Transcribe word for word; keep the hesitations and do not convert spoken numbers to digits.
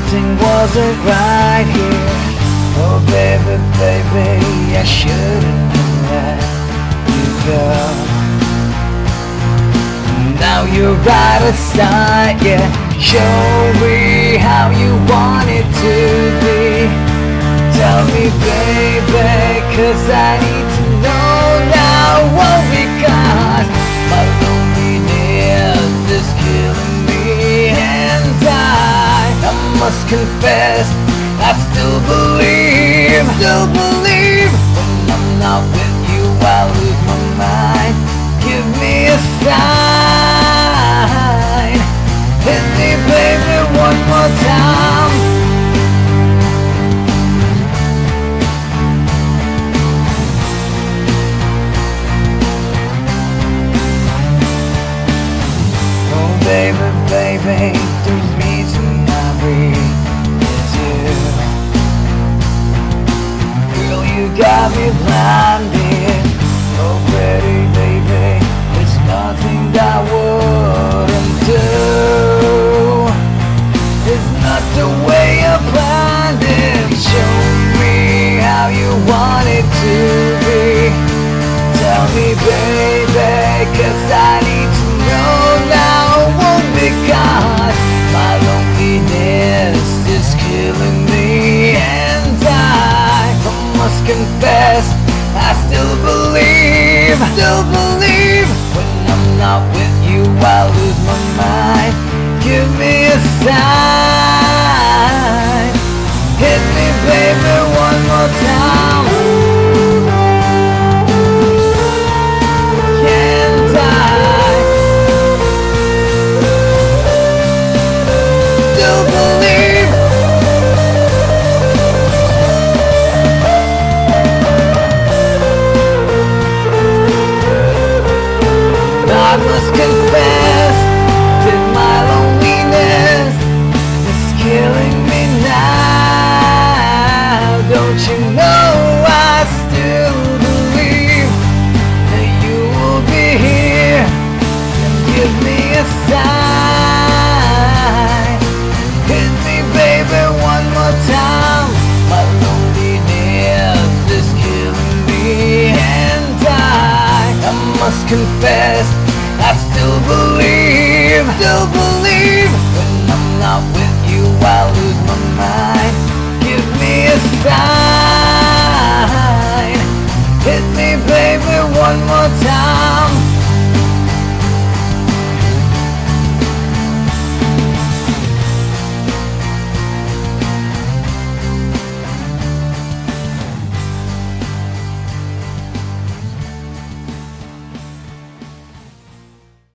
something wasn't right here. Oh baby, baby, I shouldn't let you go. Now you're right aside, yeah. Show me how you want it to be. Tell me, baby, cause I need to know now. Oh, because my loneliness is killing me, and I, I must confess, I still believe, still believe. When I'm not with you, I lose my mind. Give me a sign. Hit me, baby, one more time. Baby, baby, the reason I breathe is you. Girl, you got me blinded. Oh, pretty baby, it's nothing I wouldn't do. It's not the way I planned it. Show me how you want it to be. Tell me, baby, cause I need to know now. Because my loneliness is killing me, and I, I must confess, I still believe, still believe. When I'm not with you, I lose my mind. Give me a sign. Hit me, baby, one more time. I must confess that my loneliness is killing me now. Don't you know I still believe that you will be here and give me a sign. Hit me, baby, one more time. My loneliness is killing me, and I, I must confess, I still believe, still believe. When I'm not with you, I lose my mind. Give me a sign.